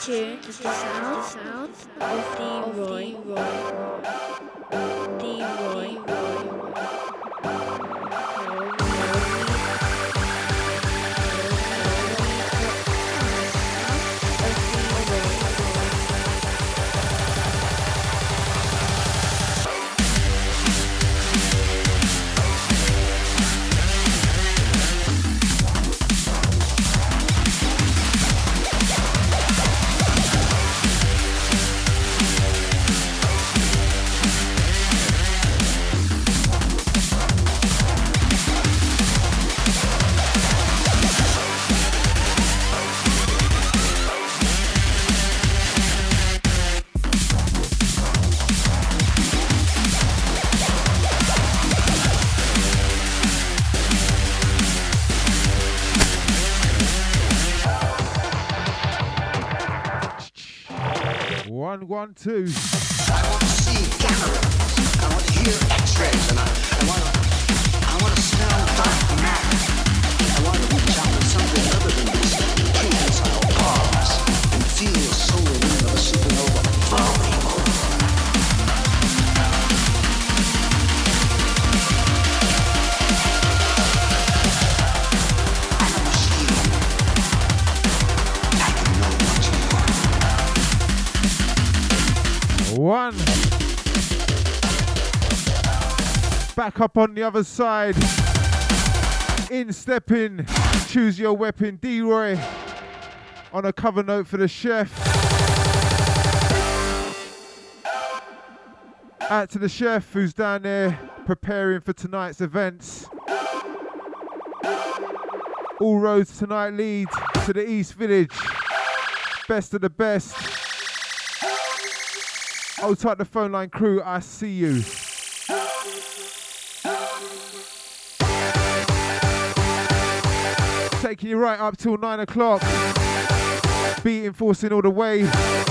tuned to the sounds of D-Roy. One, two. I want to see cameras. I want to hear X-rays, and I want to smell dark matter. I want to reach out to something other than this prehensile pause and feel the solar wind of a supernova falling over. I'm a machine. I can know what you are. One. Back up on the other side. In stepping. Choose your weapon. D-Roy. On a cover note for the chef. Out to the chef who's down there preparing for tonight's events. All roads tonight lead to the East Village. Best of the best. Hold tight the phone line crew, I see you. Taking you right up till 9 o'clock. Beat enforcing all the way.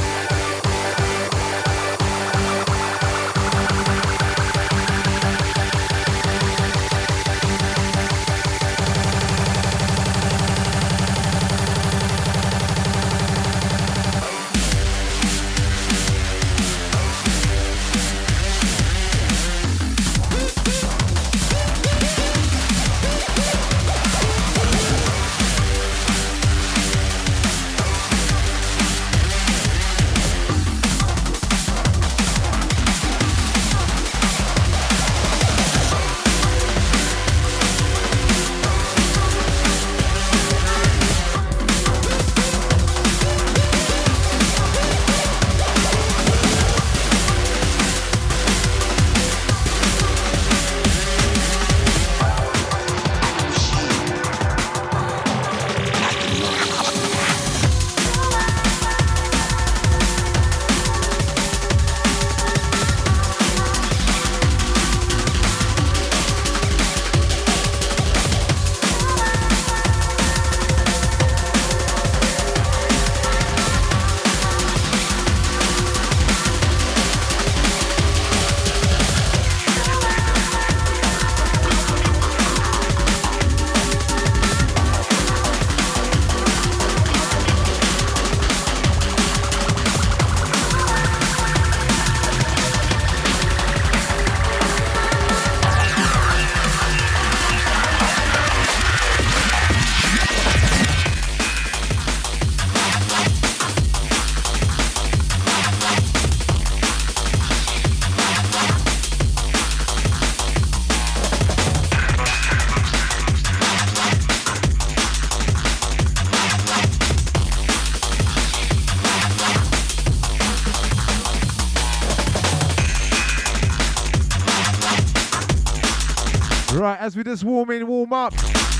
Right, as we just warm up,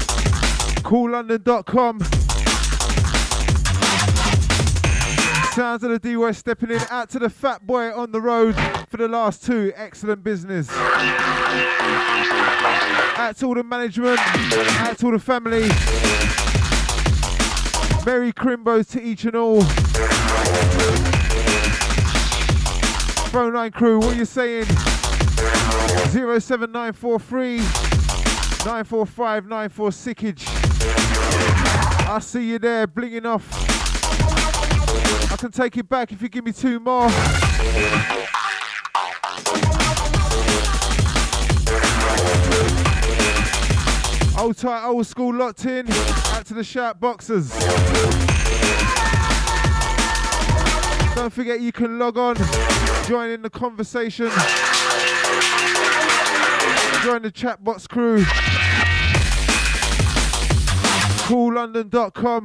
coollondon.com. Sounds of the D-West stepping in. Out to the fat boy on the road for the last two. Excellent business. Out to all the management. Out to all the family. Merry Crimbos to each and all. Phone line crew, what are you saying? 07943 945 946. I see you there, blinging off. I can take it back if you give me 2 more. Old tight, old school locked in. Out to the shout boxers. Don't forget you can log on, join in the conversation, join the chatbox crew. CoolLondon.com.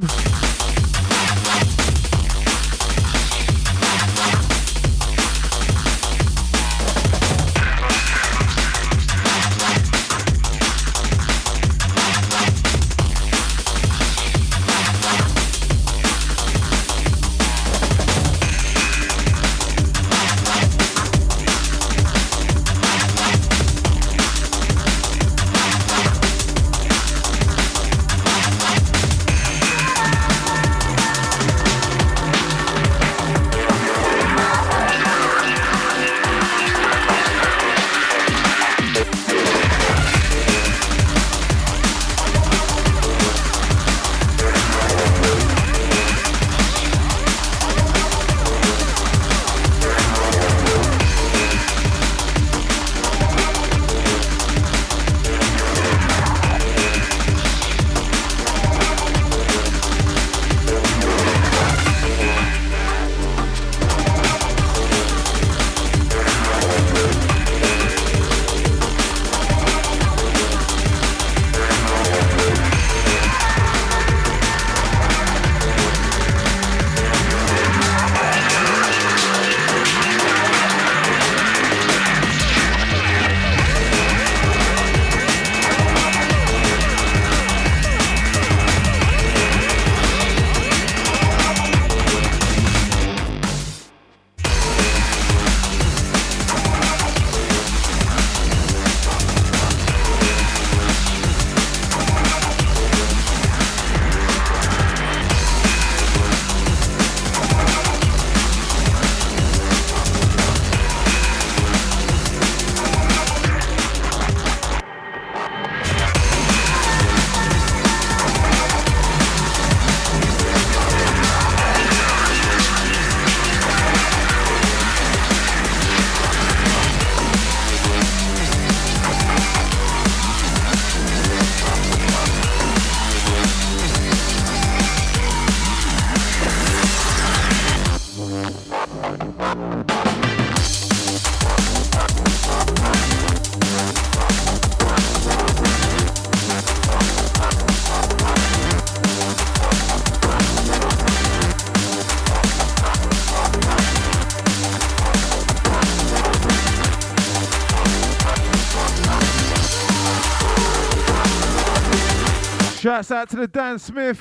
Shouts out to the Dan Smith.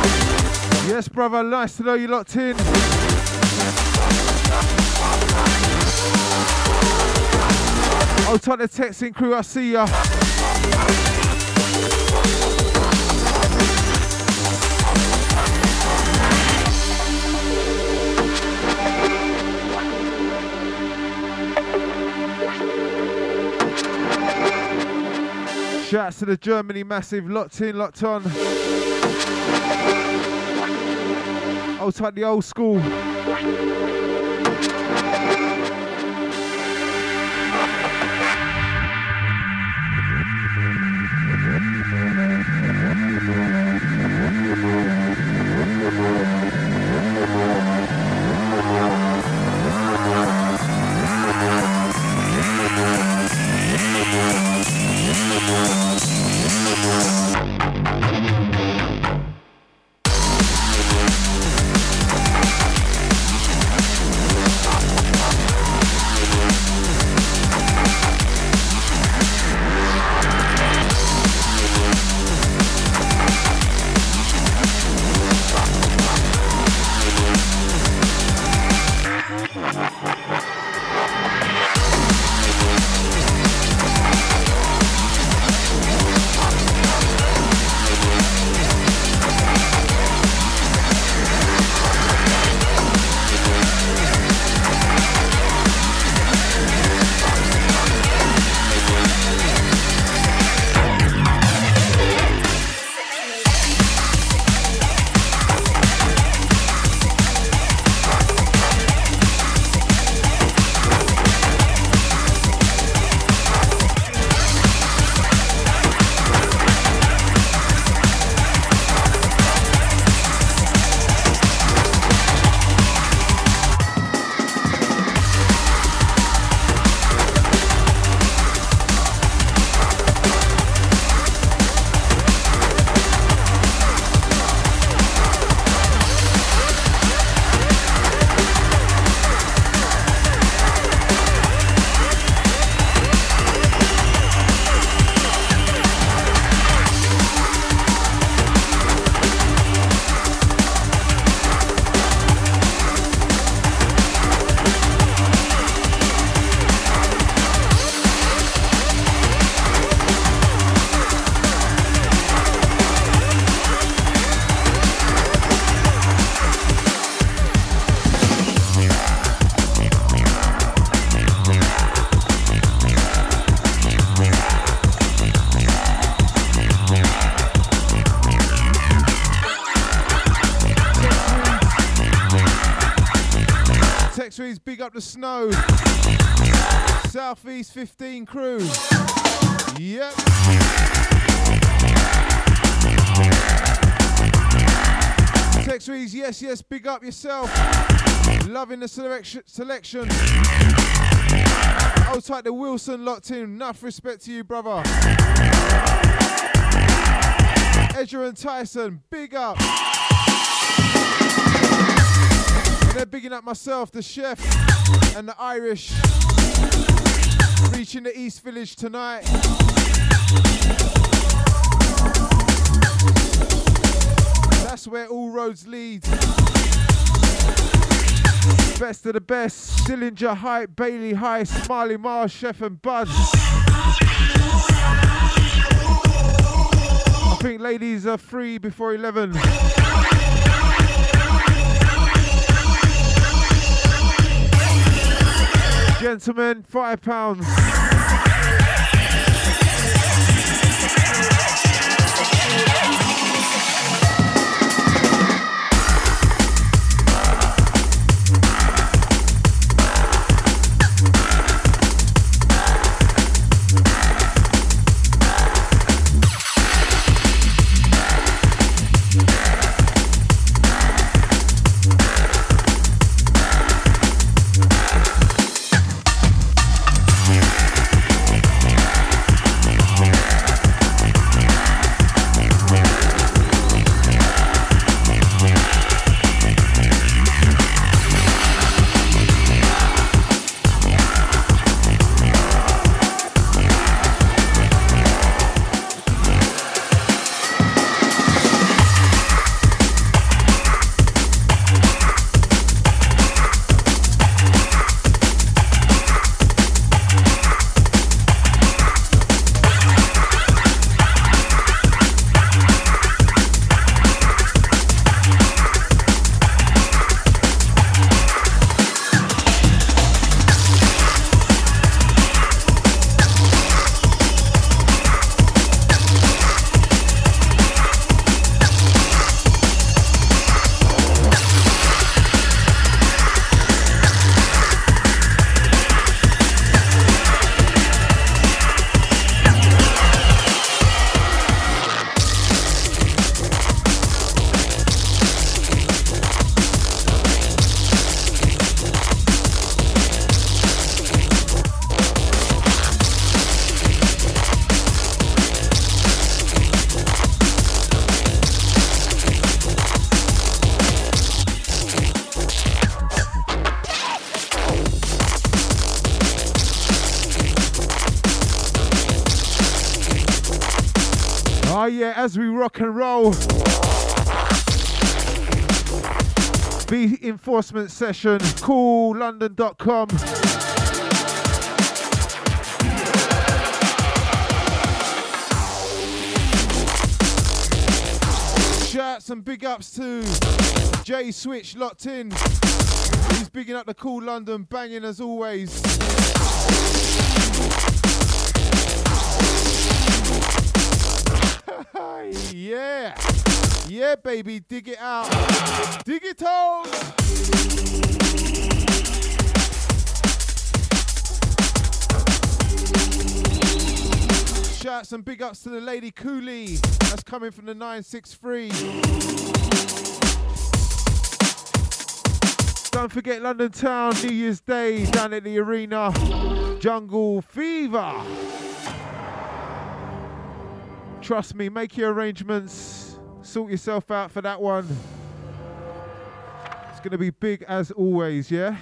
Yes, brother, nice to know you locked in. I'll talk the texting crew, I see ya. Shouts to the Germany Massive, locked in, locked on. I'll type the old school. Text reads, big up the snow. Southeast 15 crew. Yep. Text reads, yes, yes, big up yourself. Loving the selection. Hold tight to Wilson, locked in. Enough respect to you, brother. Edger and Tyson, big up. And they're bigging up myself, the chef, and the Irish. Reaching the East Village tonight. That's where all roads lead. Best of the best. Dillinger, Hype, Bailey, High, Smiley, Mars, Chef and Buzz. I think ladies are free before 11. Gentlemen, £5. Oh yeah, as we rock and roll. The enforcement session, coollondon.com. Shouts and big ups to Jay Switch locked in. He's bigging up the Cool London, banging as always. Yeah, yeah, baby, dig it out, dig it out. Shouts and big ups to the Lady Cooley, that's coming from the 963. Don't forget London Town, New Year's Day down at the arena, Jungle Fever. Trust me, make your arrangements, sort yourself out for that one. It's going to be big as always, yeah?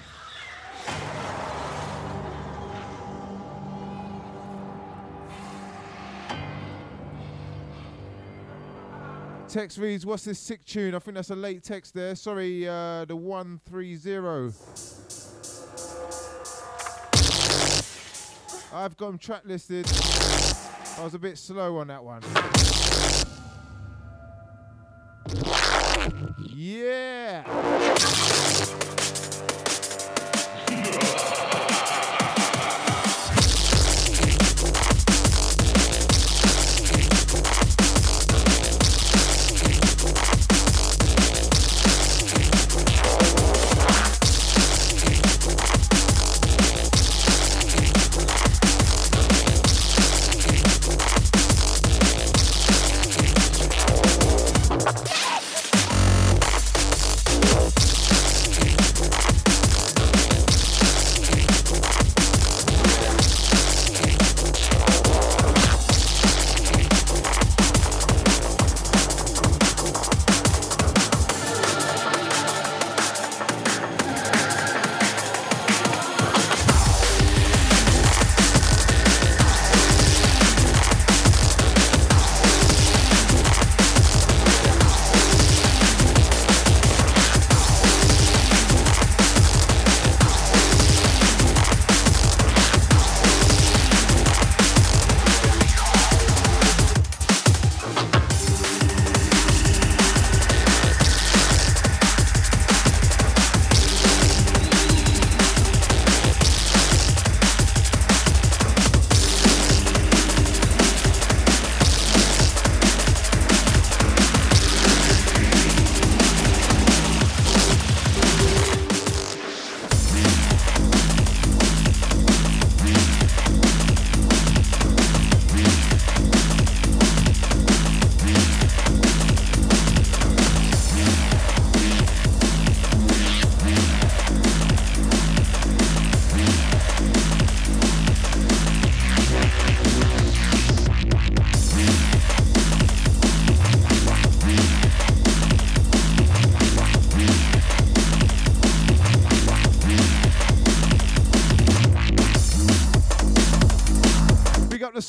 Text reads, what's this sick tune? I think that's a late text there. Sorry, the 130. I've got them track listed. I was a bit slow on that one. Yeah.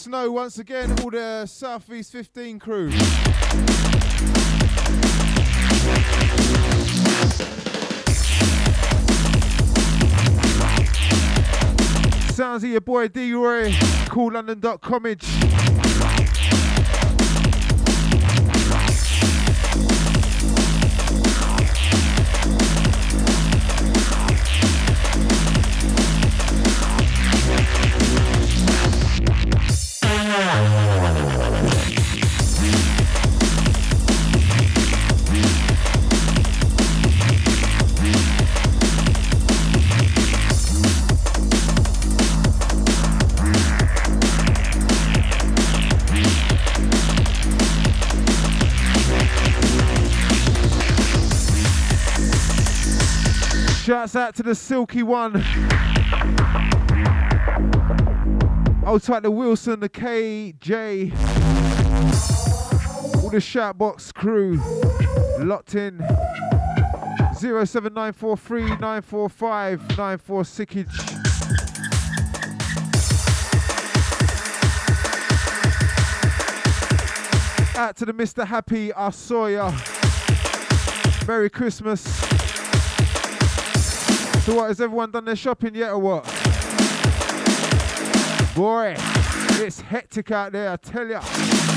Snow once again, all the Southeast 15 crew. Sounds of your boy D-Roy, CoolLondon.comage. Shouts out to the Silky One. I'll type the Wilson, the KJ. All the Shoutbox crew locked in. 07943 945 94 Sickage. Out to the Mr. Happy Arsoya. Merry Christmas. So what, has everyone done their shopping yet or what? Boy, it's hectic out there, I tell ya.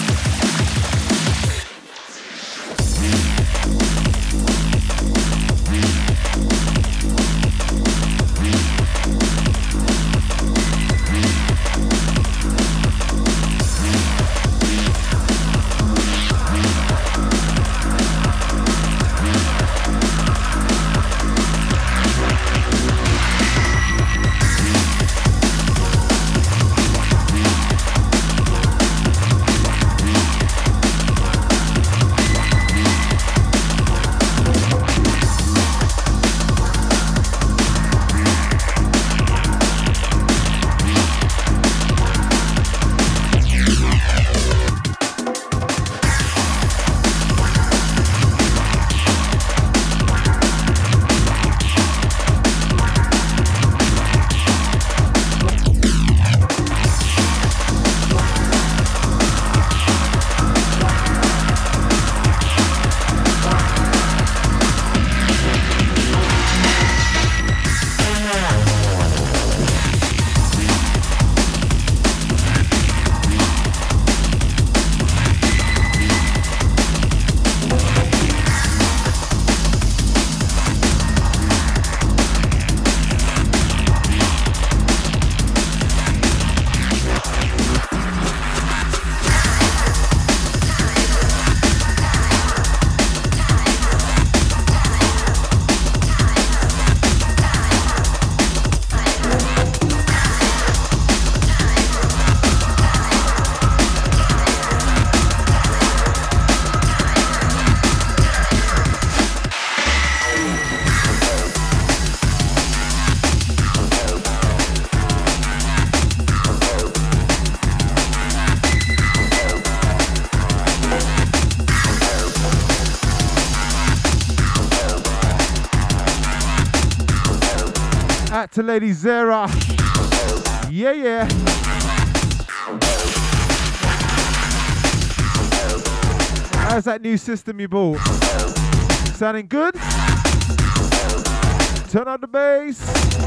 Out to Lady Zara. Yeah, yeah. How's that new system you bought? Sounding good? Turn on the bass.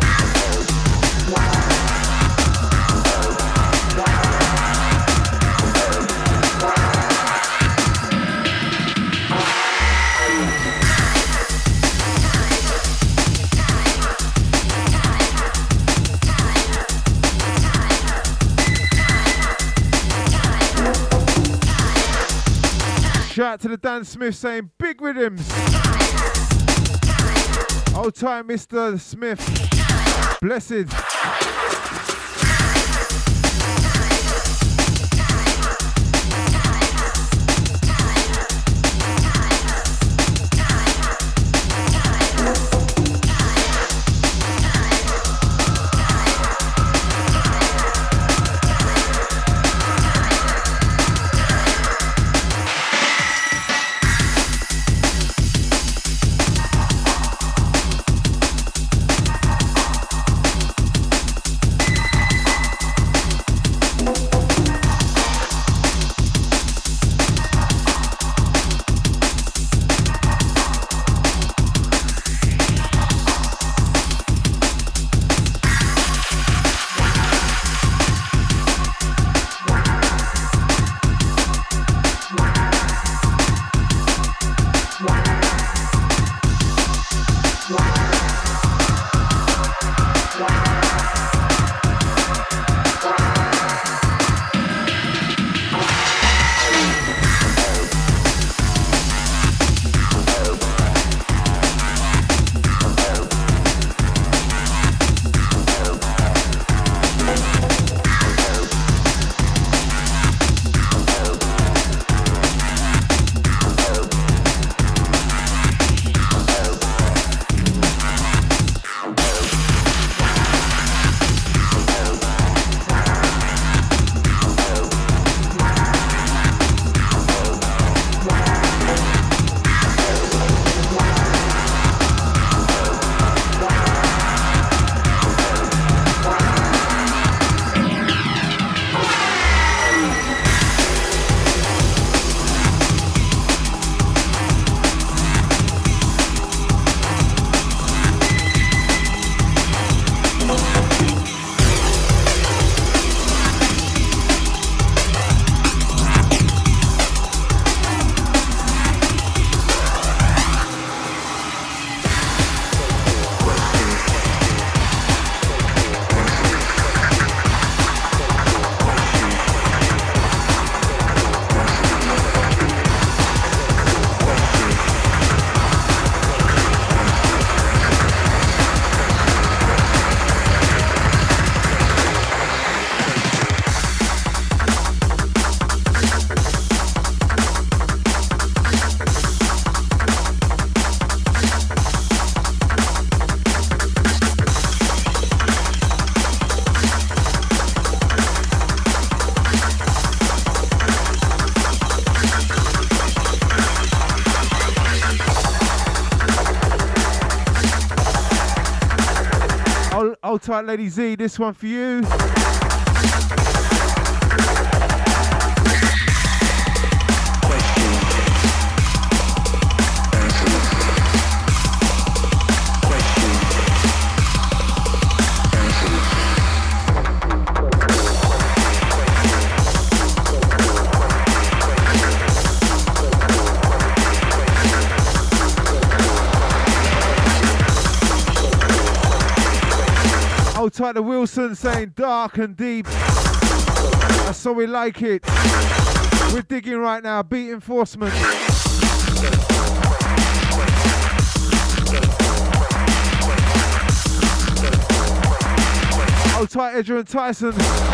Shout out to the Dan Smith saying big rhythms. Old time Mr. Smith. Blessed. Old tight Lady Z, this one for you. Hold tight to Wilson saying dark and deep. That's how we like it. We're digging right now. Beat enforcement. Hold tight Edger and Tyson.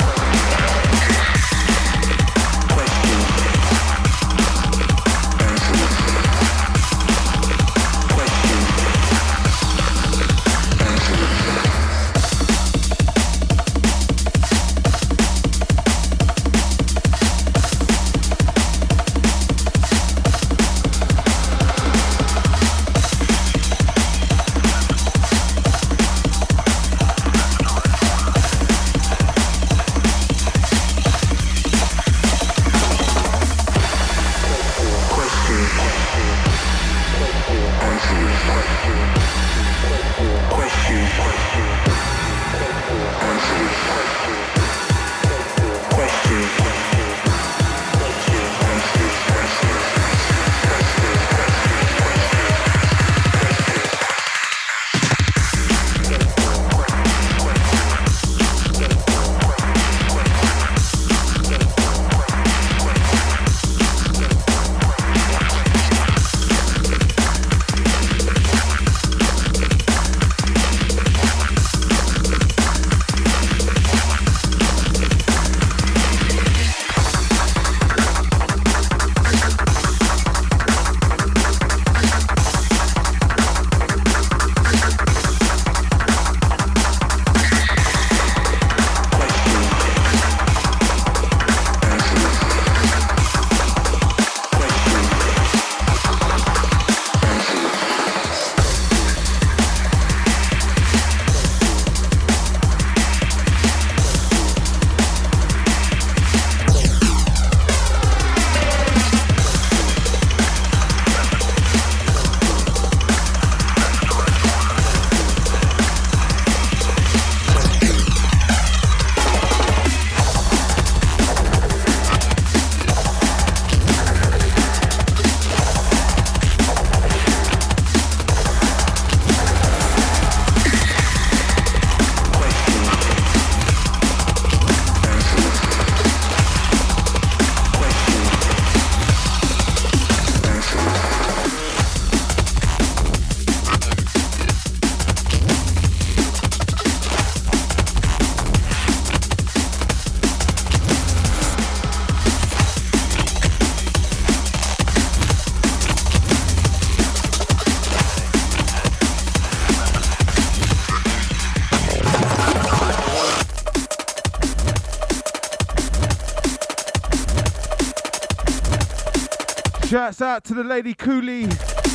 Shouts out to the Lady Cooley.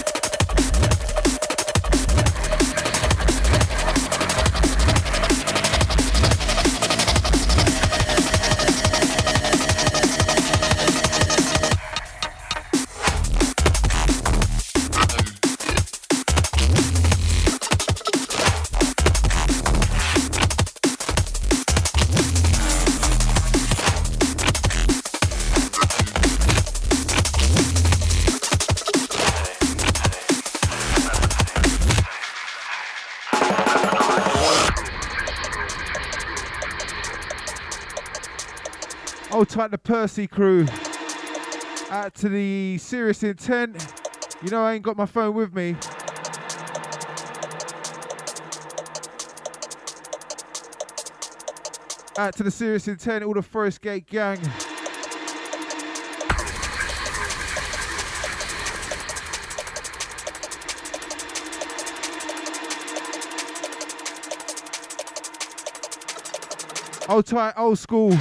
Hold tight the Percy crew. Out to the Serious Intent. You know I ain't got my phone with me. Out to the Serious Intent, all the Forest Gate gang. Hold tight, old school.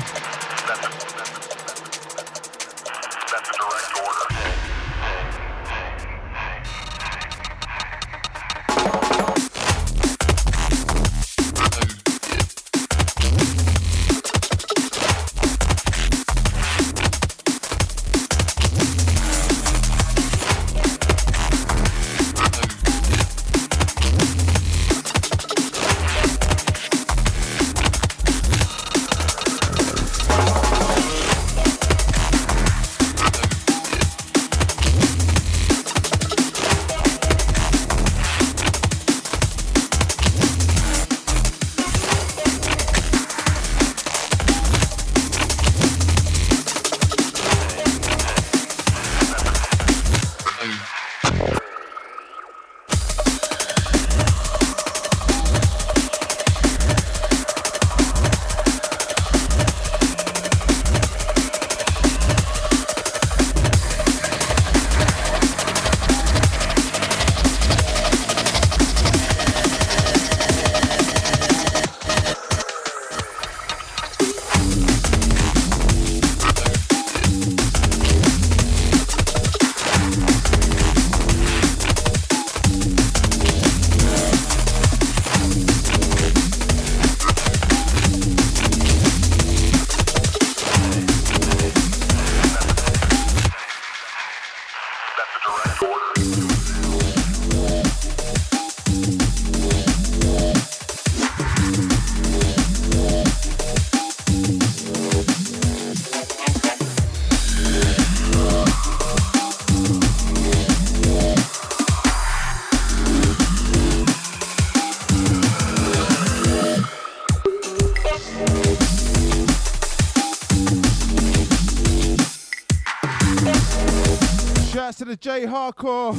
to the J Hardcore.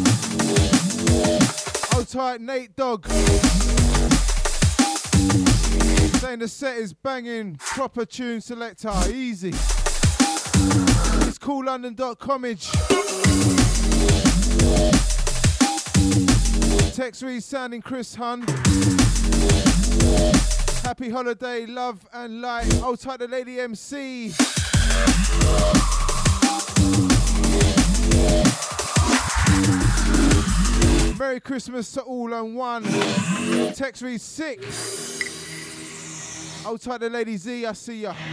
Hold tight, Nate Dog. Saying the set is banging. Proper tune selector. Easy. It's coollondon.comage. Text read sounding Chris Hun. Happy holiday, love and light. Hold tight, the Lady MC. Merry Christmas to all on one. Text read 6. Hold tight, the Lady Z, I see ya.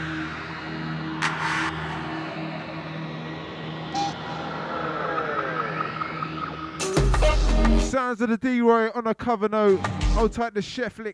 Sounds of the D-Roy on a cover note. Hold tight, the Chef Lick.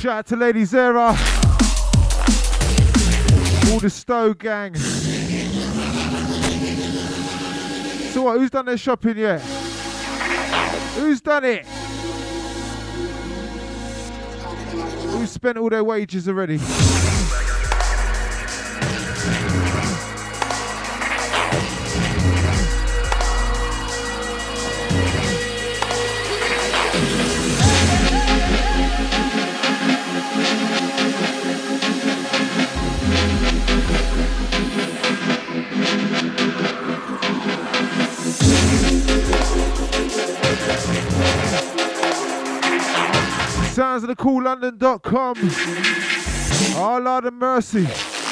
Shout out to Lady Zara. All the Stowe gang. So what, who's done their shopping yet? Who's done it? Who's spent all their wages already? Sounds of the coollondon.com. Oh, Lord of mercy.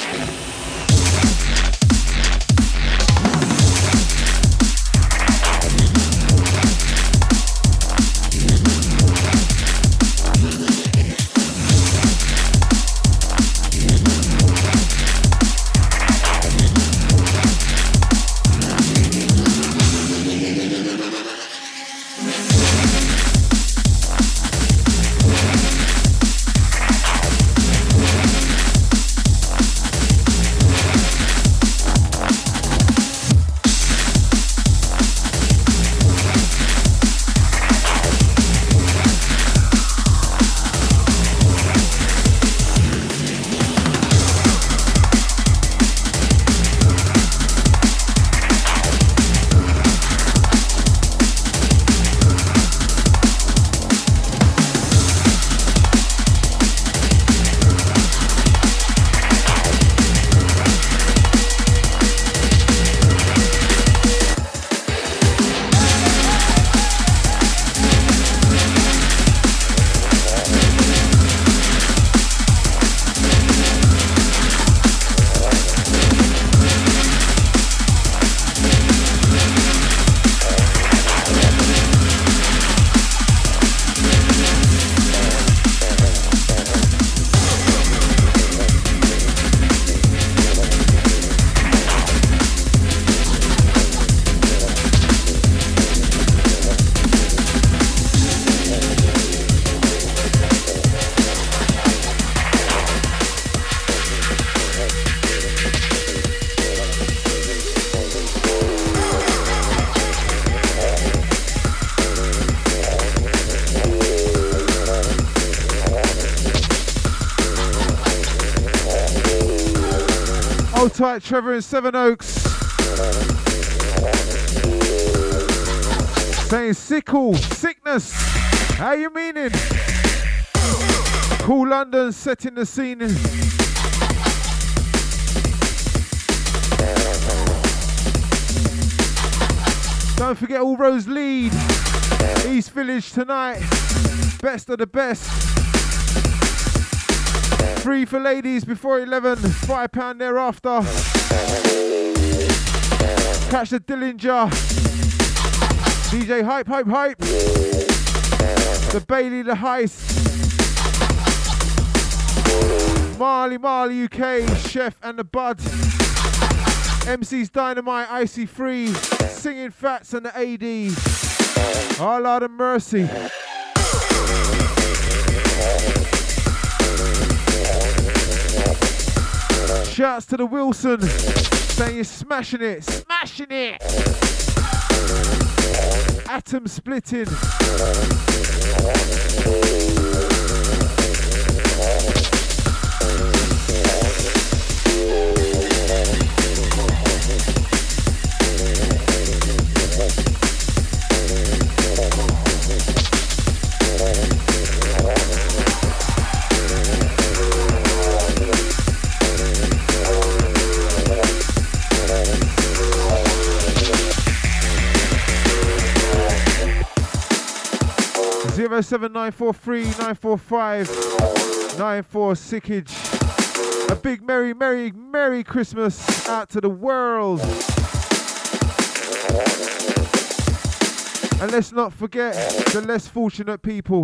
Hold tight, Trevor in Seven Oaks. Saying sickness. How you meaning? Cool London setting the scene. Don't forget All Rose Lead. East Village tonight. Best of the best. 3 for ladies before 11, £5 thereafter. Catch the Dillinger. DJ Hype. The Bailey, the Heist. Marley UK, Chef and the Bud. MC's Dynamite, Icy Free, Singing Fats and the AD. Oh Lord of mercy. Shouts to the Wilson, saying you're smashing it. Atom splitting. Zero 07943945946. A big merry Christmas out to the world. And let's not forget the less fortunate people.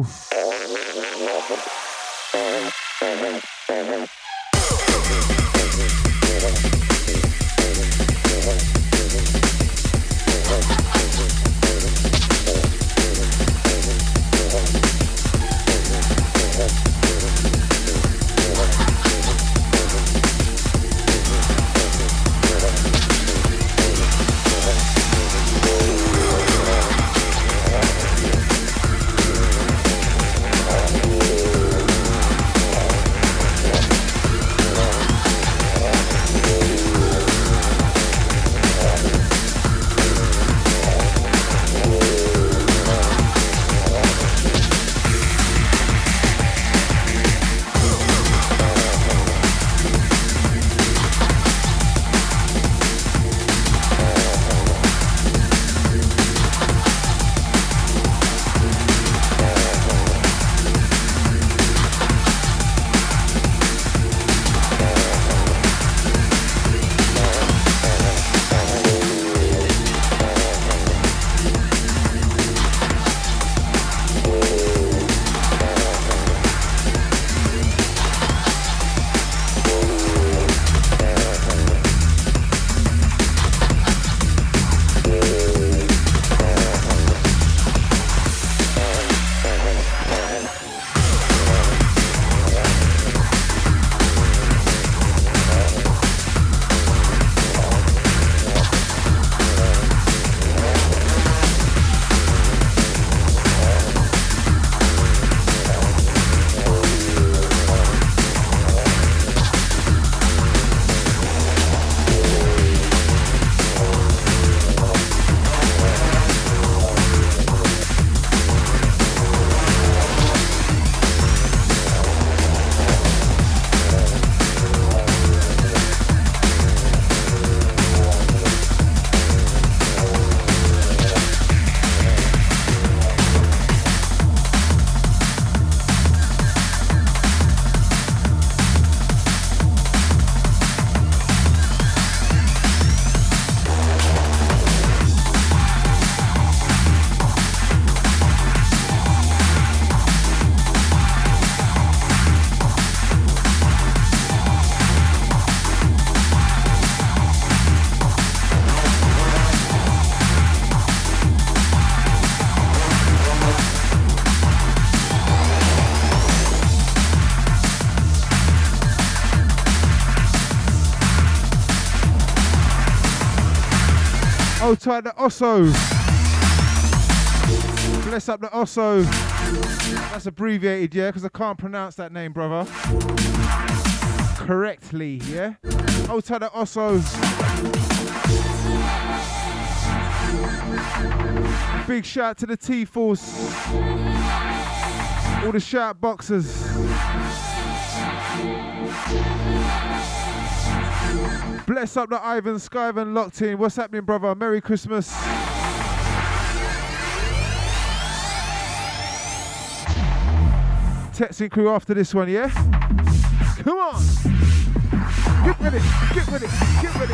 Hold tight the Osso. Bless up the Osso. That's abbreviated, yeah, because I can't pronounce that name, brother. Correctly, yeah? Hold tight the Osso. Big shout to the T-Force. All the shout boxers. Bless up the Ivan Skyvan locked in. What's happening, brother? Merry Christmas. Texting crew after this one, yeah? Come on! Get ready, get ready, get ready.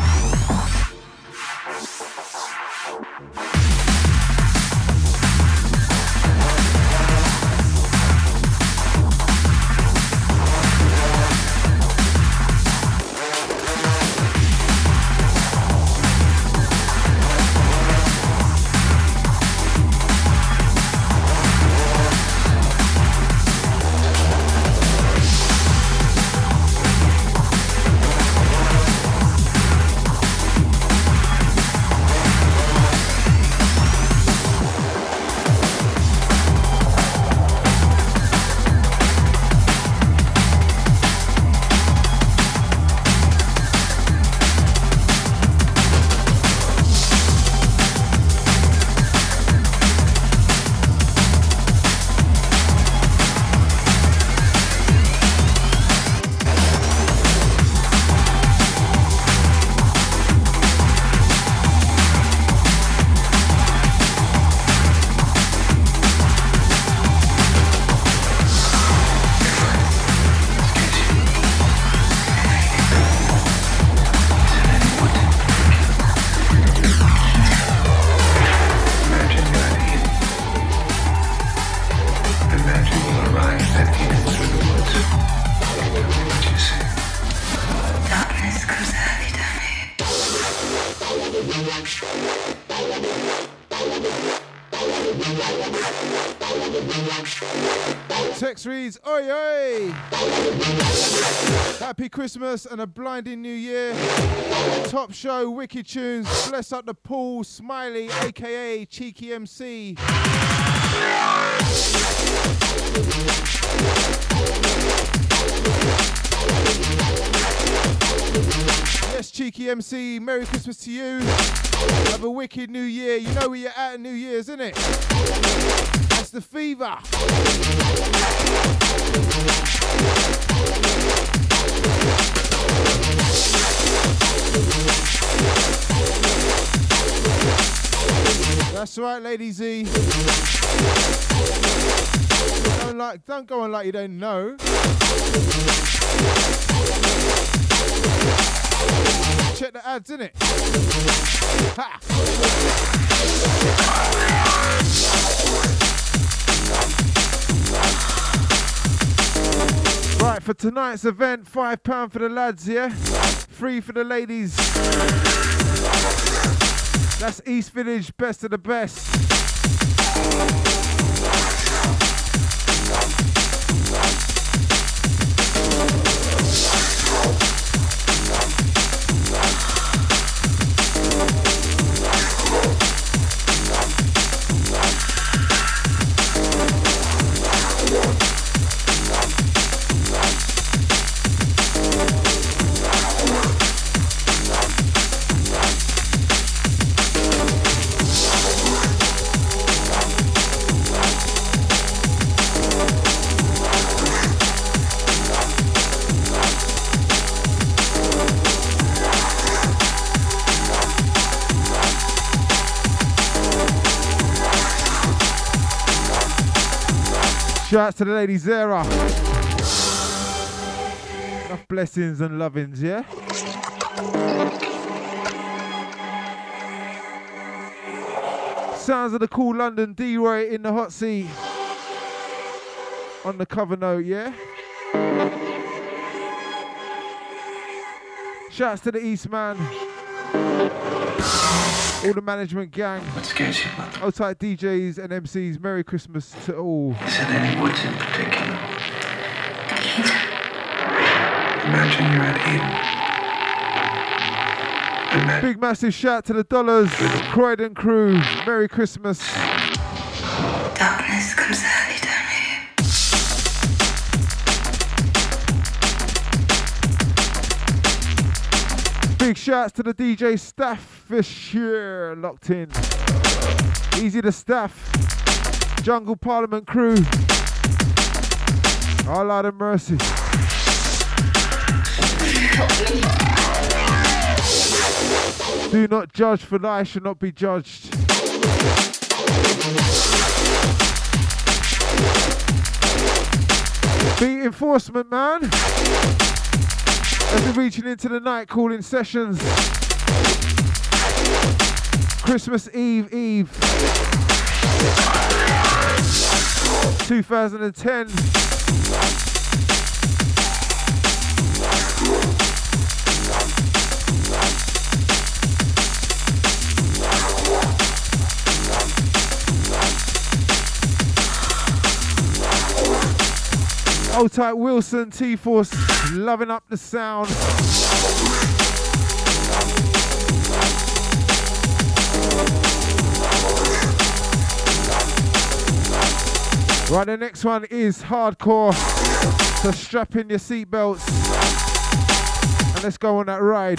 Text reads, oi oi! Happy Christmas and a blinding new year. Top show, wicked tunes. Bless up the Paul Smiley, aka Cheeky MC. Yes, Cheeky MC, Merry Christmas to you. Have a wicked new year. You know where you're at New Year's, innit? That's the fever. That's right, Lady Z. Don't go on like you don't know. Check the ads, innit? Ha! Right, for tonight's event, £5 for the lads, yeah? Free for the ladies. That's East Village, best of the best. Shouts to the lady Zara. Enough blessings and lovings, yeah? Sounds of the cool London D-Roy in the hot seat. On the cover note, yeah? Shouts to the East Man. All the management gang. What scares you, mother? Old tight DJs and MCs. Merry Christmas to all. Is it any woods in particular? Imagine you're at Eden. Big massive shout to the Dollars, Croydon crew. Merry Christmas. Darkness comes early down here. Big shouts to the DJ staff this year, locked in. Easy to staff. Jungle Parliament crew. All out of mercy. Do not judge, for I shall not be judged. Beat enforcement, man. As we're reaching into the night calling sessions. Christmas Eve, 2010. Old tight Wilson, T-Force, loving up the sound. Right, the next one is hardcore, so strap in your seatbelts and let's go on that ride.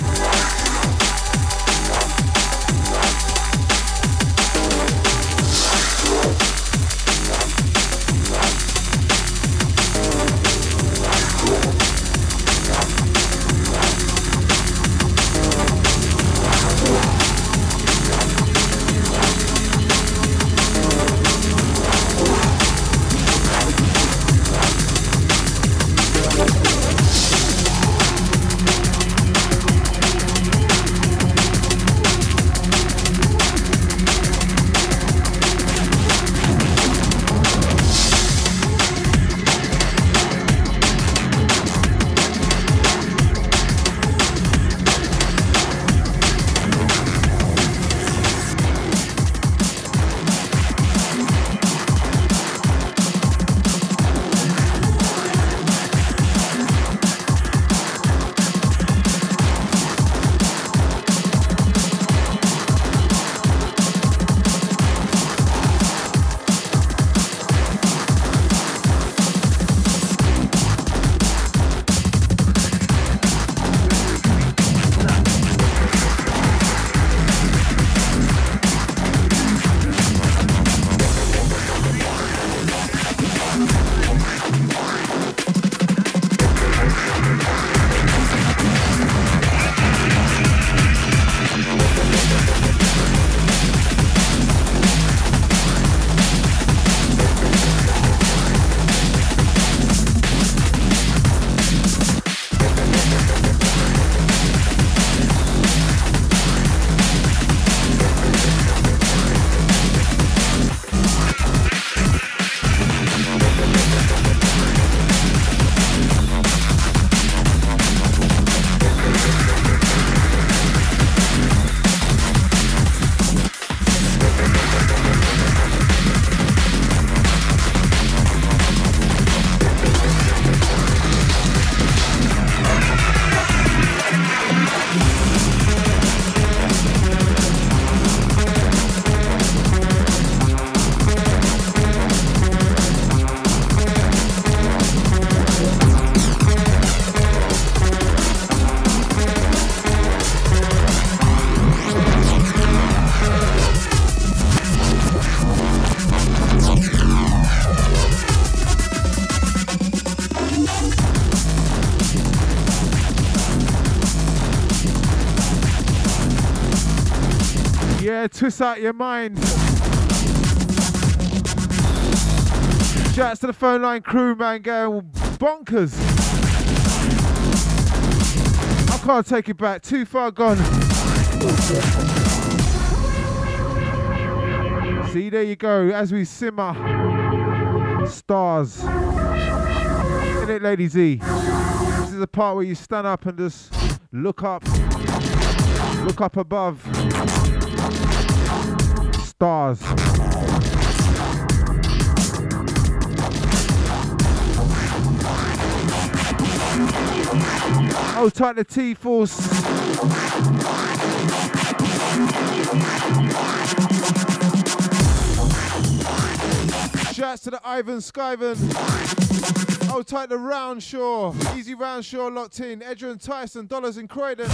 Twist out your mind. Shouts to the phone line crew, man, going bonkers. I can't take it back, too far gone. See, there you go, as we simmer. Stars. Isn't it, Lady Z? This is the part where you stand up and just look up above. Stars. Hold tight to T-Force. Shouts to the Ivan Skyven. Hold tight to Roundshaw. Easy Roundshaw locked in. Edger and Tyson, Dollars in Croydon.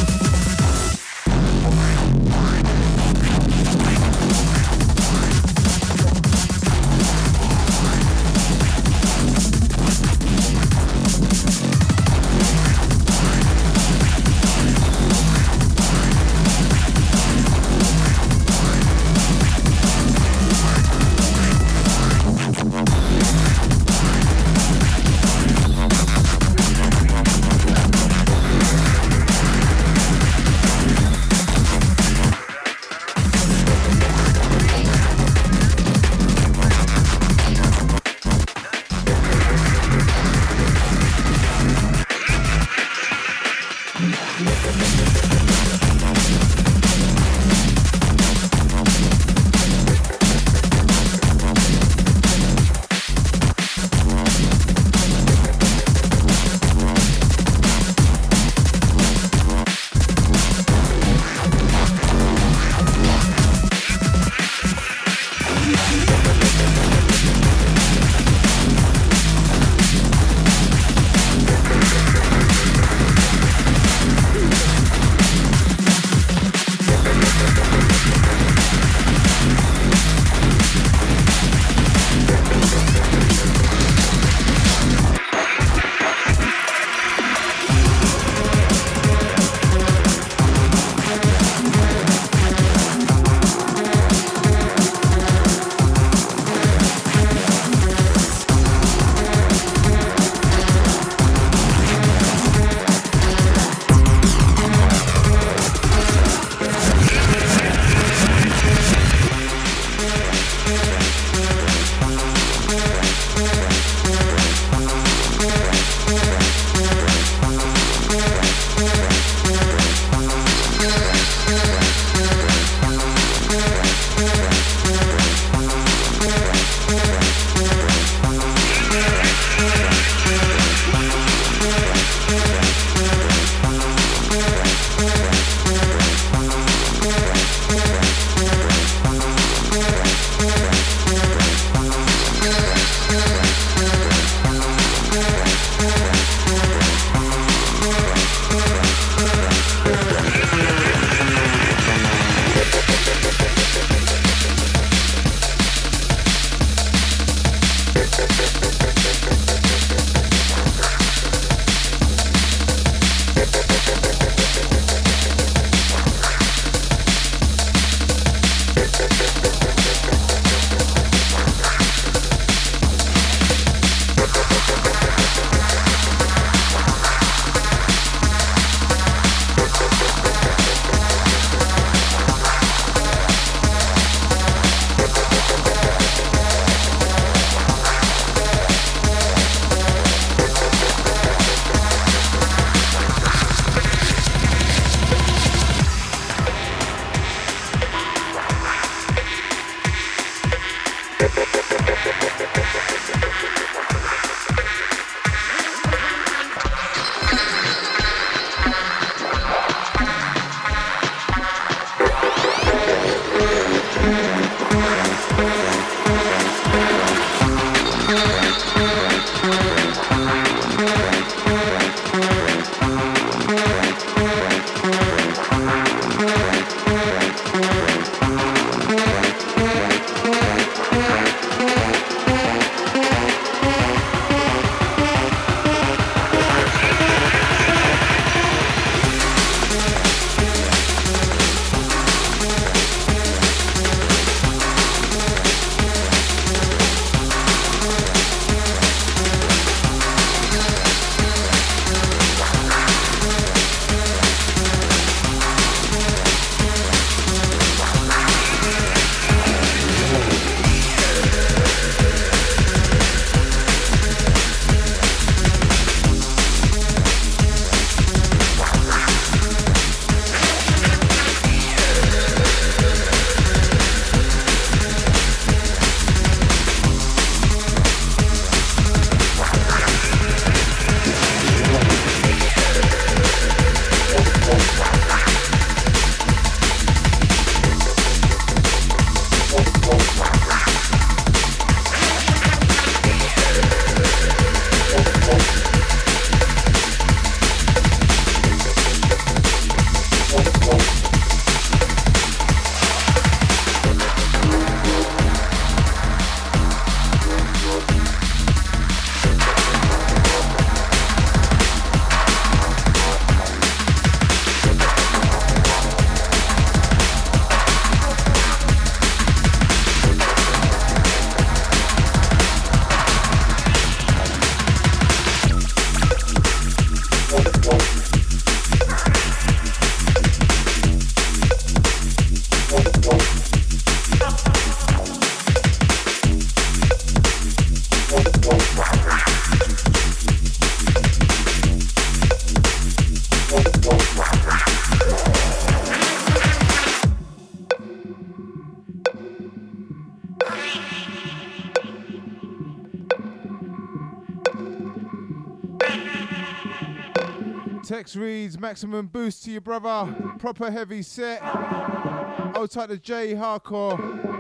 Text reads, maximum boost to your brother. Proper heavy set. I'll type the J Hardcore.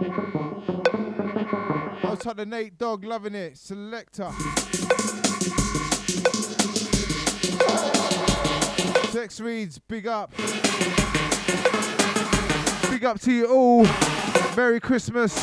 I'll type the Nate Dog, loving it. Selector. Text reads, big up. Big up to you all. Merry Christmas.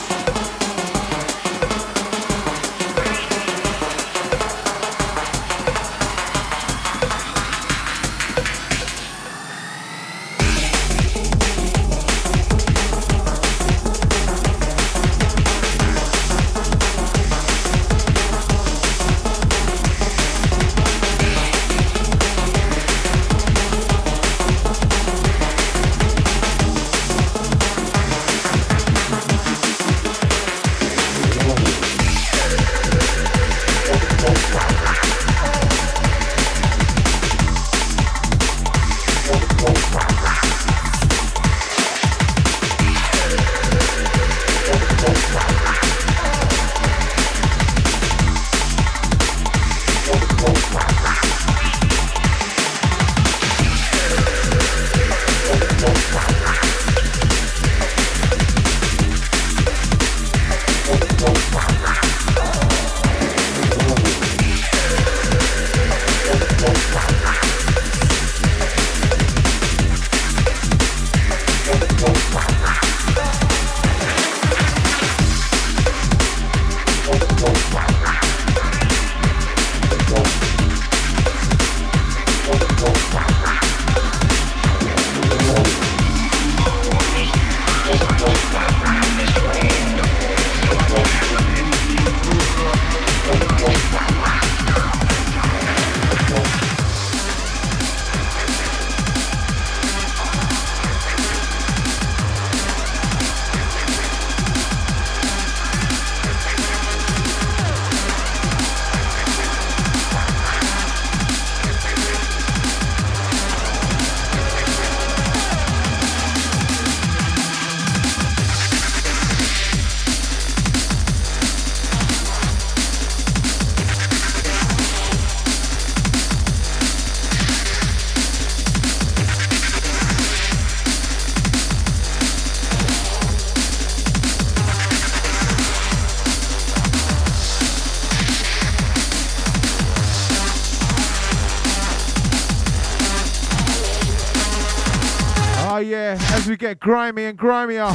As we get grimy and grimier.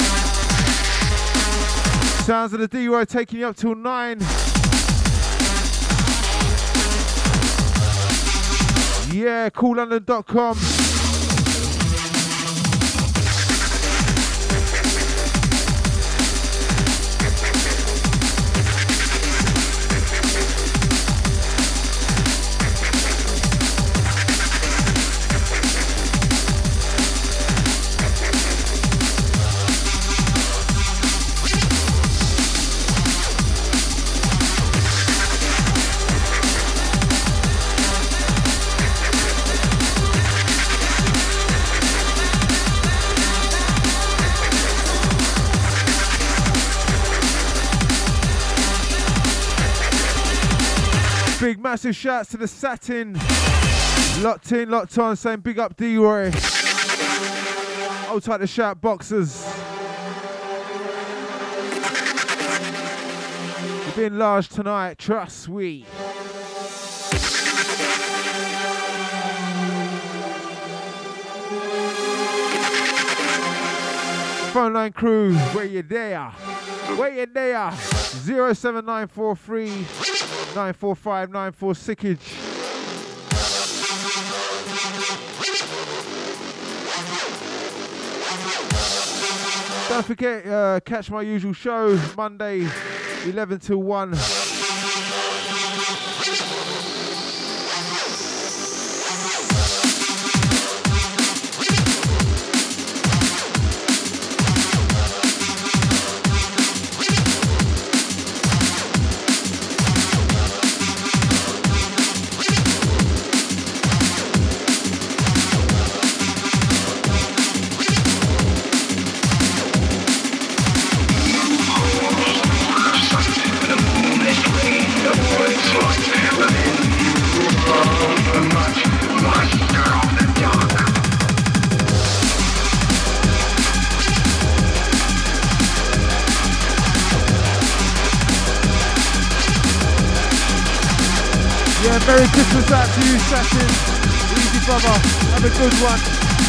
Sounds of the D-Roy taking you up till 9. Yeah, coollondon.com. Big massive shouts to the Satin. Locked in, locked on, saying big up D-Roy. I'll type the shout boxers. You're being large tonight, trust we. Phone line crew, where you there? Where you there? 07943 945 94 sickage. Don't forget, catch my usual show Monday 11 till 1. Much Yeah, Merry Christmas out to you, Sashin. Easy, brother. Have a good one.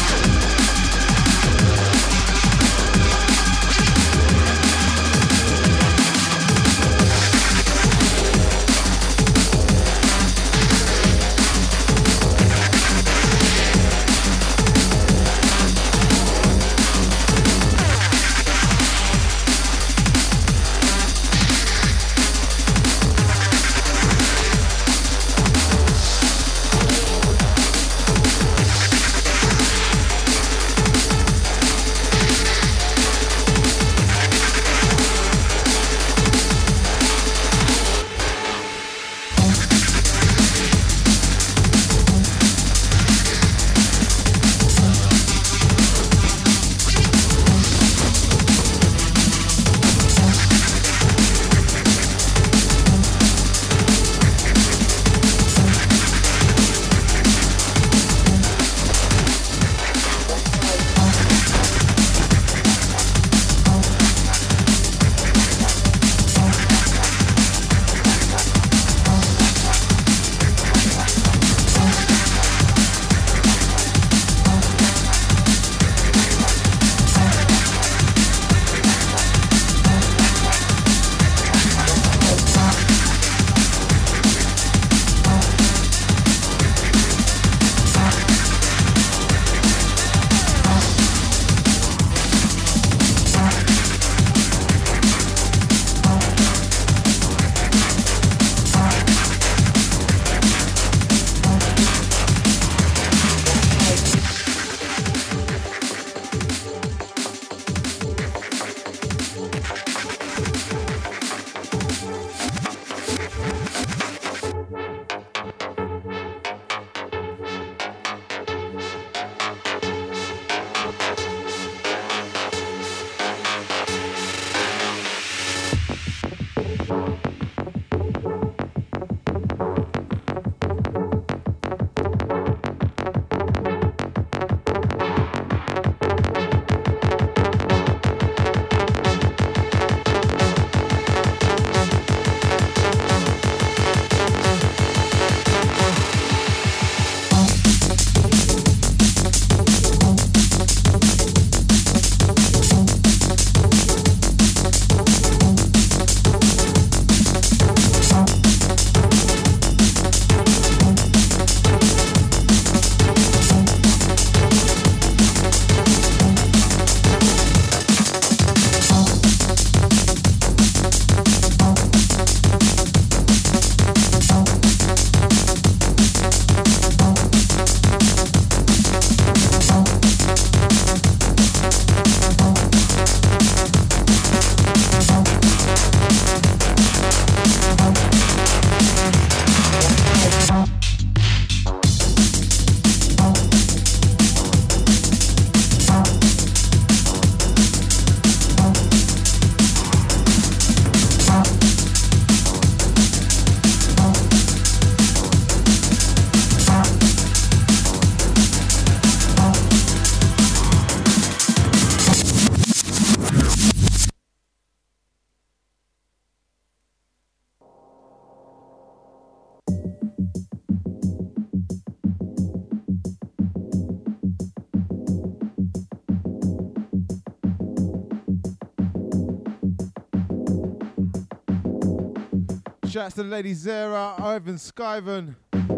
Shouts to the lady Zara, Ivan Skyven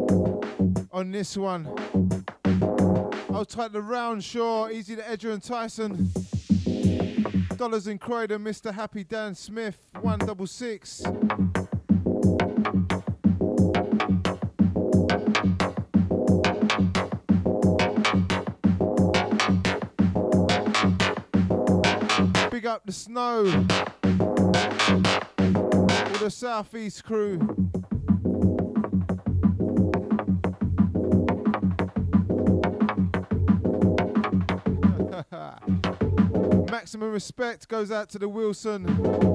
on this one. I'll type the Round Shore, Easy to Edger and Tyson. Dollars in Croydon, Mr. Happy Dan Smith, 166. Big up the Snow. All the Southeast crew. Maximum respect goes out to the Wilson.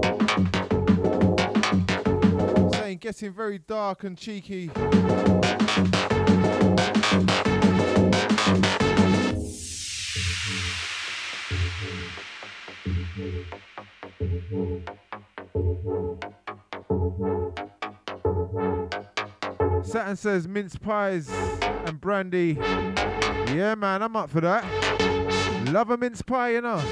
Saying getting very dark and cheeky. Saturn says mince pies and brandy. Yeah, man, I'm up for that. Love a mince pie, you know.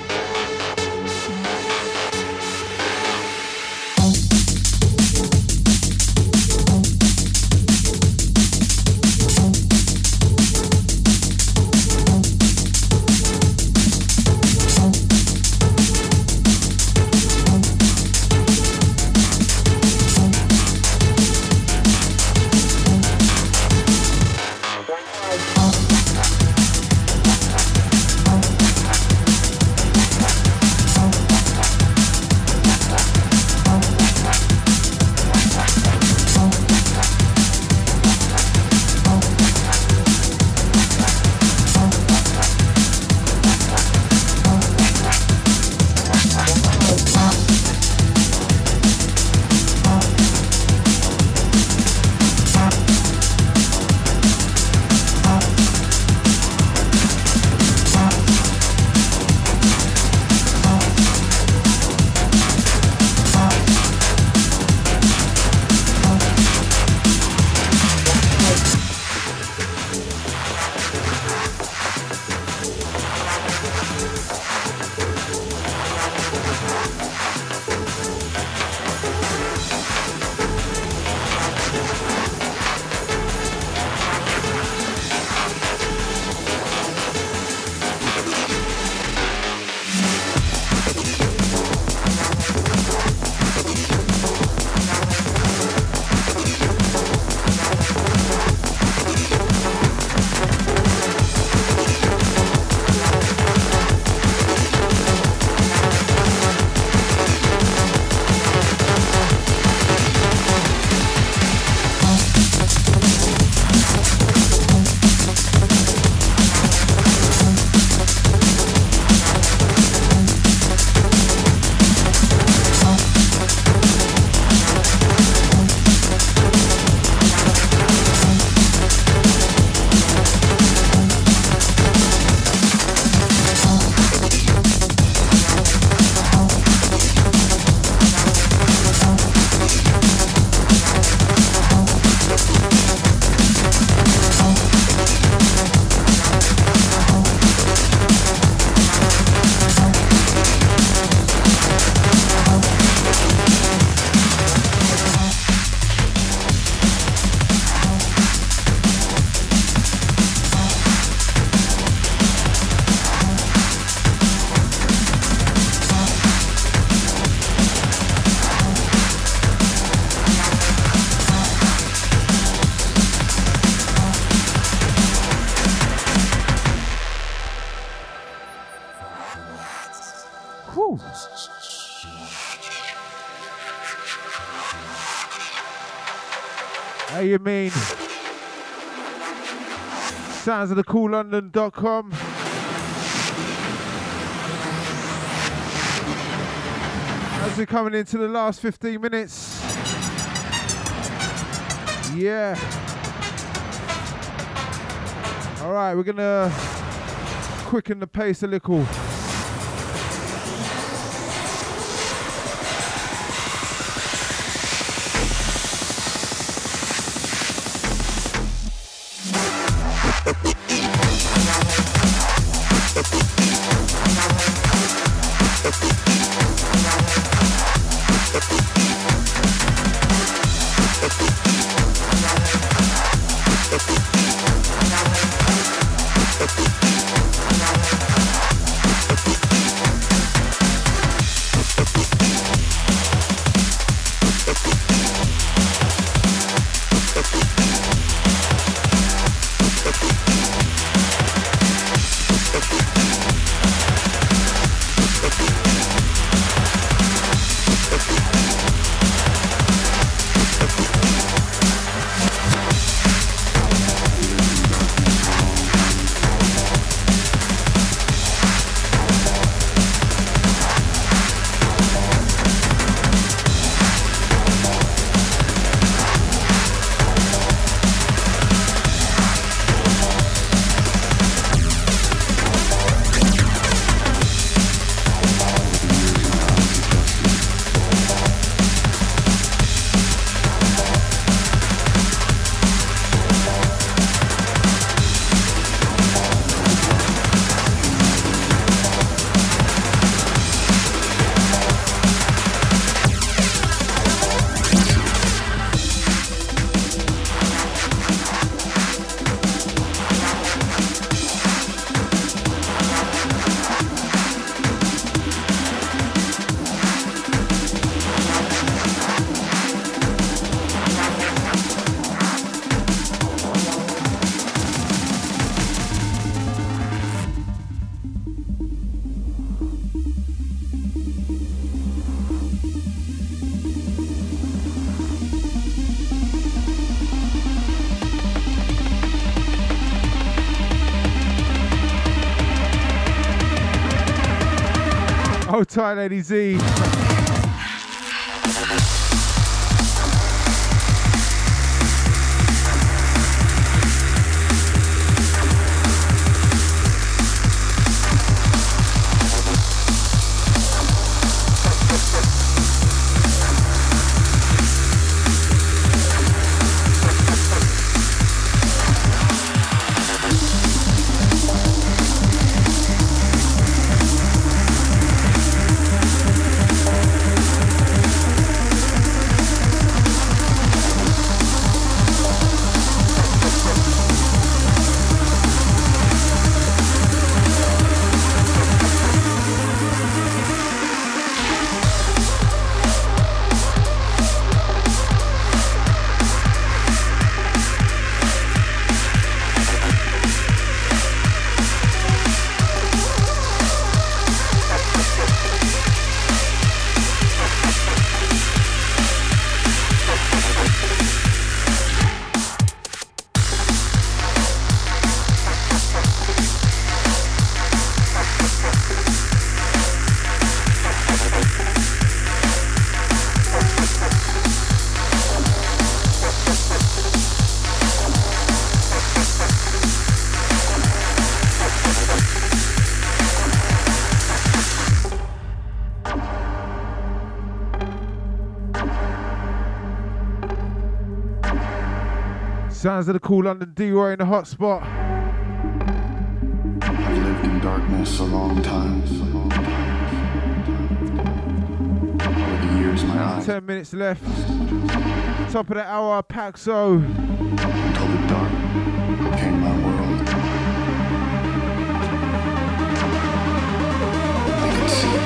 How you mean? Sounds of the coollondon.com. As we're coming into the last 15 minutes. Yeah. Alright, we're gonna quicken the pace a little. Hold tight, Lady Z. Sounds of the cool London D-Roy in the hot spot. I've lived in darkness a long time. Over the years, my eyes 10 minutes left. Top of the hour, Paxo. until the dark became my world. I could see.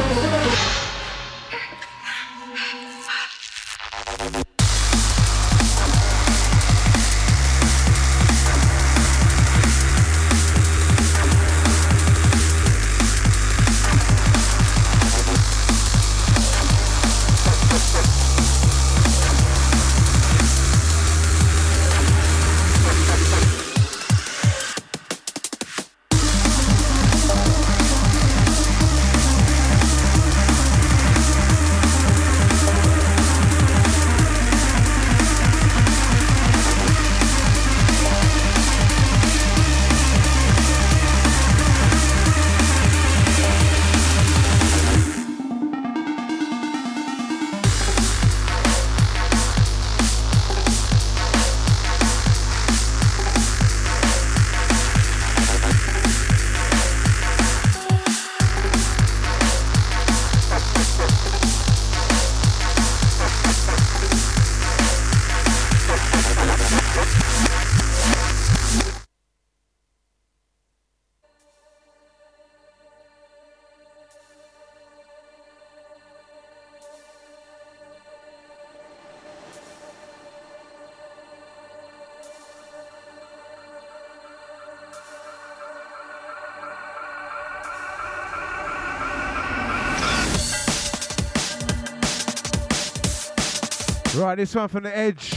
Right, this one from the Edge.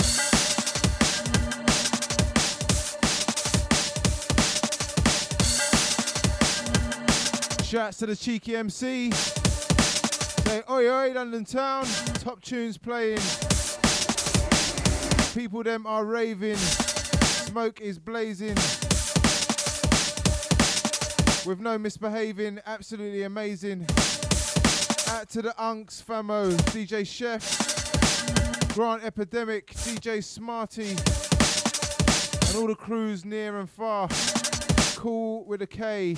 Shouts to the cheeky MC. Say, oi oi, London town. Top tunes playing. People them are raving. Smoke is blazing. With no misbehaving. Absolutely amazing. Out to the Unks, Famo, DJ Chef. Grant Epidemic, DJ Smarty, and all the crews near and far. Cool with a K.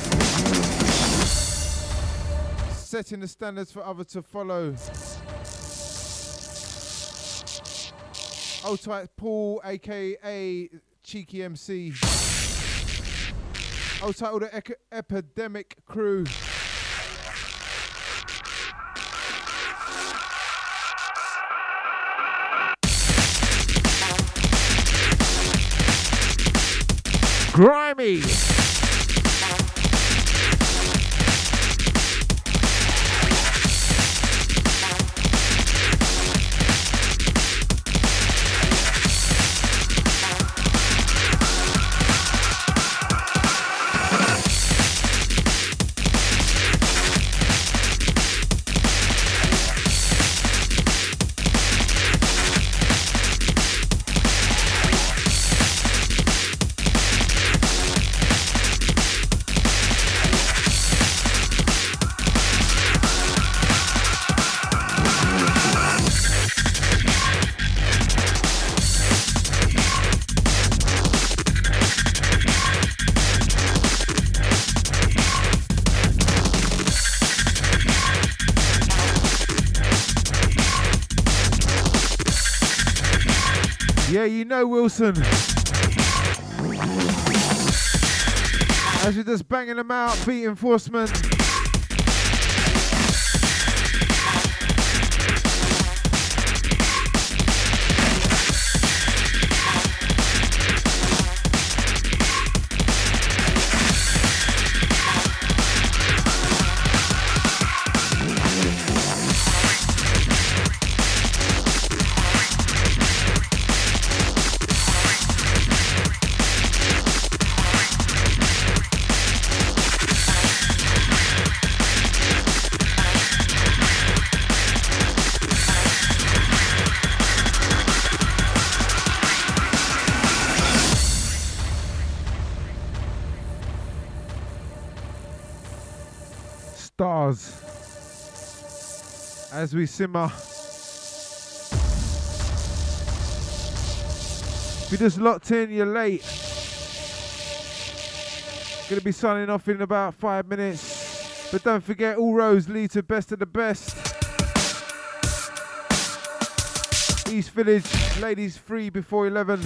Setting the standards for others to follow. Hold tight, Paul, aka Cheeky MC. Hold tight, all the Epidemic crew. Grimy. Yeah, you know Wilson. As you're just banging them out, beat enforcement. Stars as we simmer. If you're just locked in, you're late. Gonna be signing off in about 5 minutes, but don't forget, all roads lead to best of the best. East Village, ladies free before 11.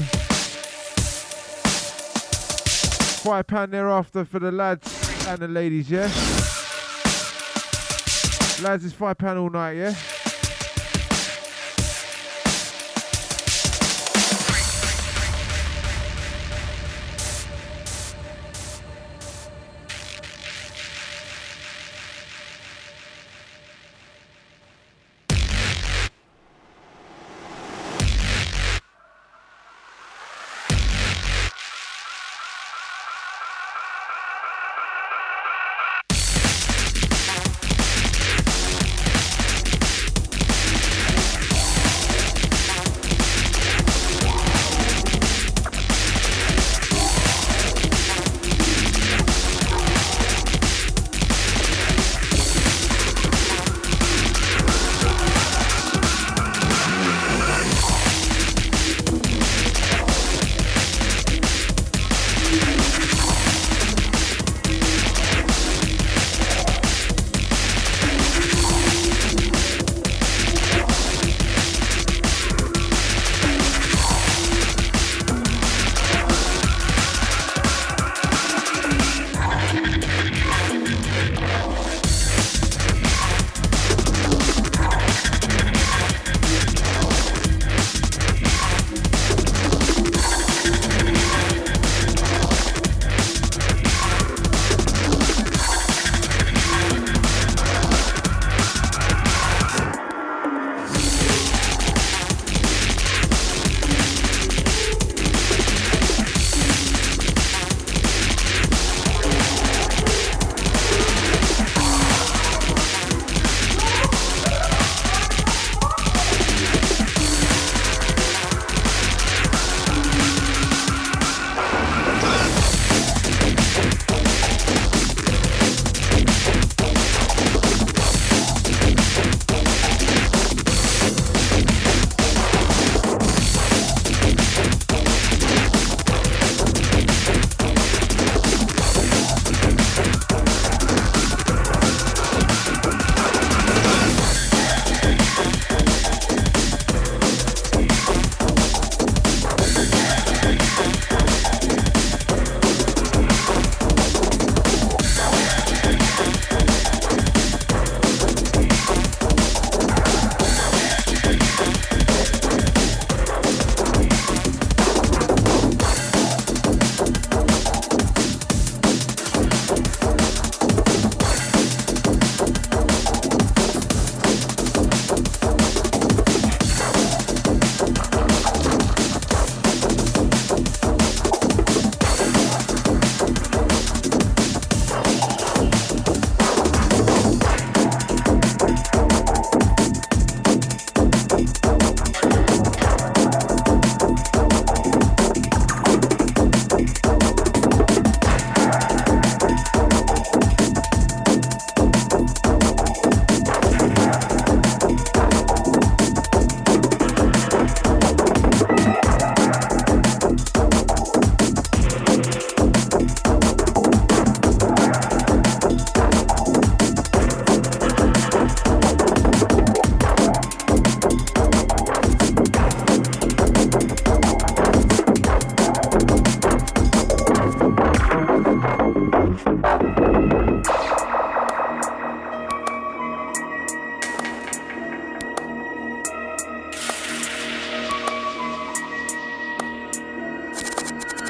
£5 thereafter for the lads and the ladies, yeah? Lads, it's £5 all night, yeah?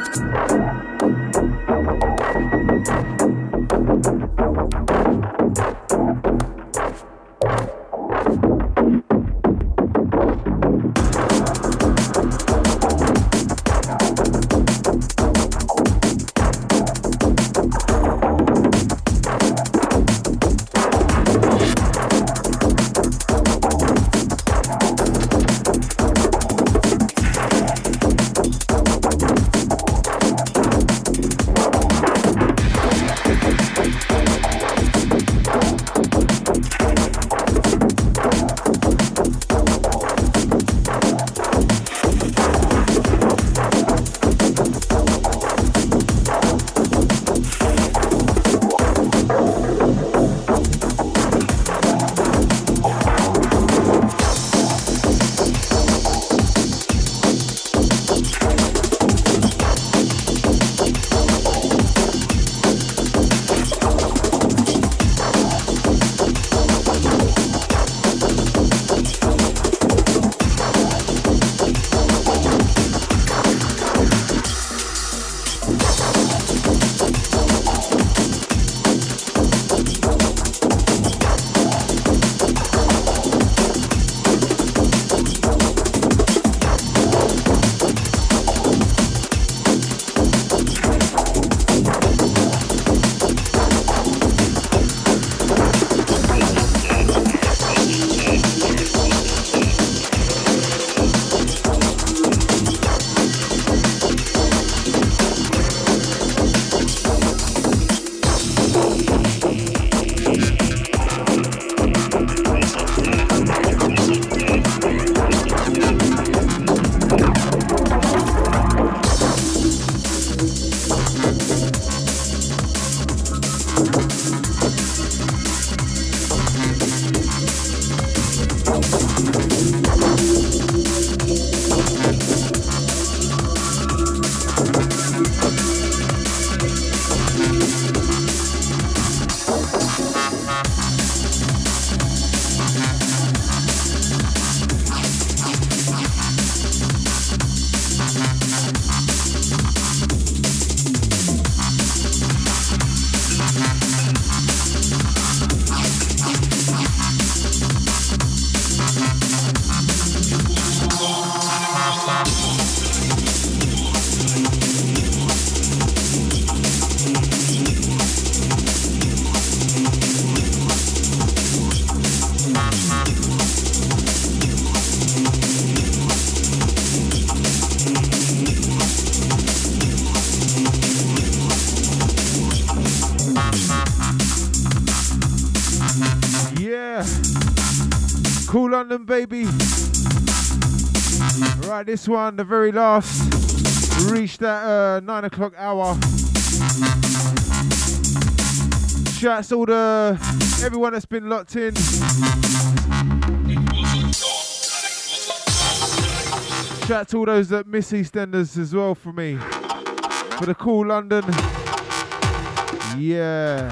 Cool London, baby. Right, this one, the very last. Reached that 9 o'clock hour. Shouts to all everyone that's been locked in. Shout to all those that miss EastEnders as well for me. For the Cool London. Yeah.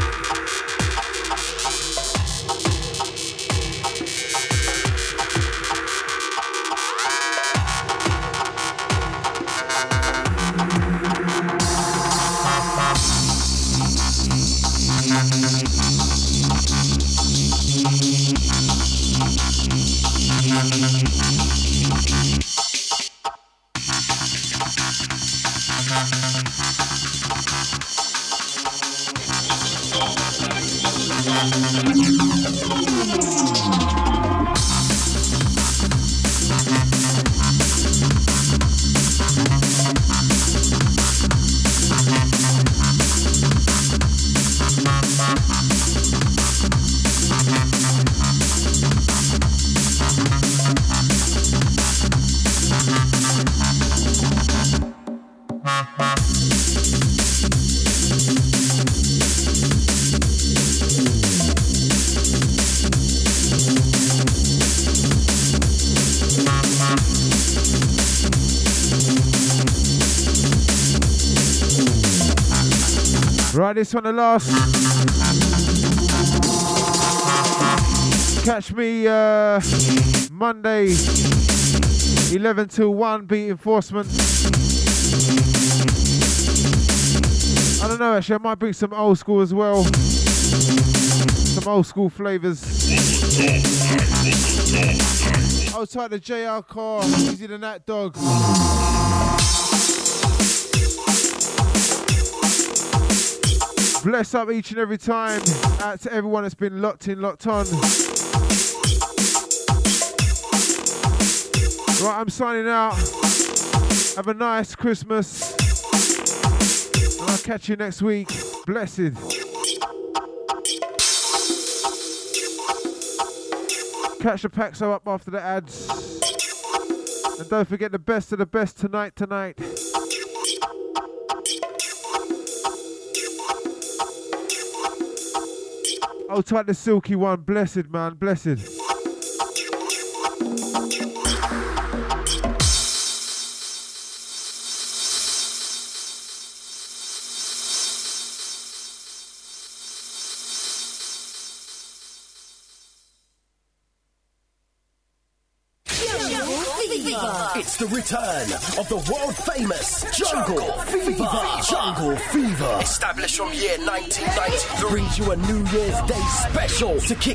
Right, this one the last. Catch me Monday 11 till 1, beat enforcement. I don't know, actually, I might bring some old school as well. Some old school flavours. I'll type the JR car, Easy the Nat Dog. Bless up each and every time. Out to everyone that's been locked in, locked on. Right, I'm signing out. Have a nice Christmas. And I'll catch you next week. Blessed. Catch the Paxo up after the ads. And don't forget the best of the best tonight. I'll type the silky one. Blessed, man. Blessed. It's the return of the world-famous Jungle Fever. Jungle Fever. Established from year 1990, brings you a New Year's Day special to kick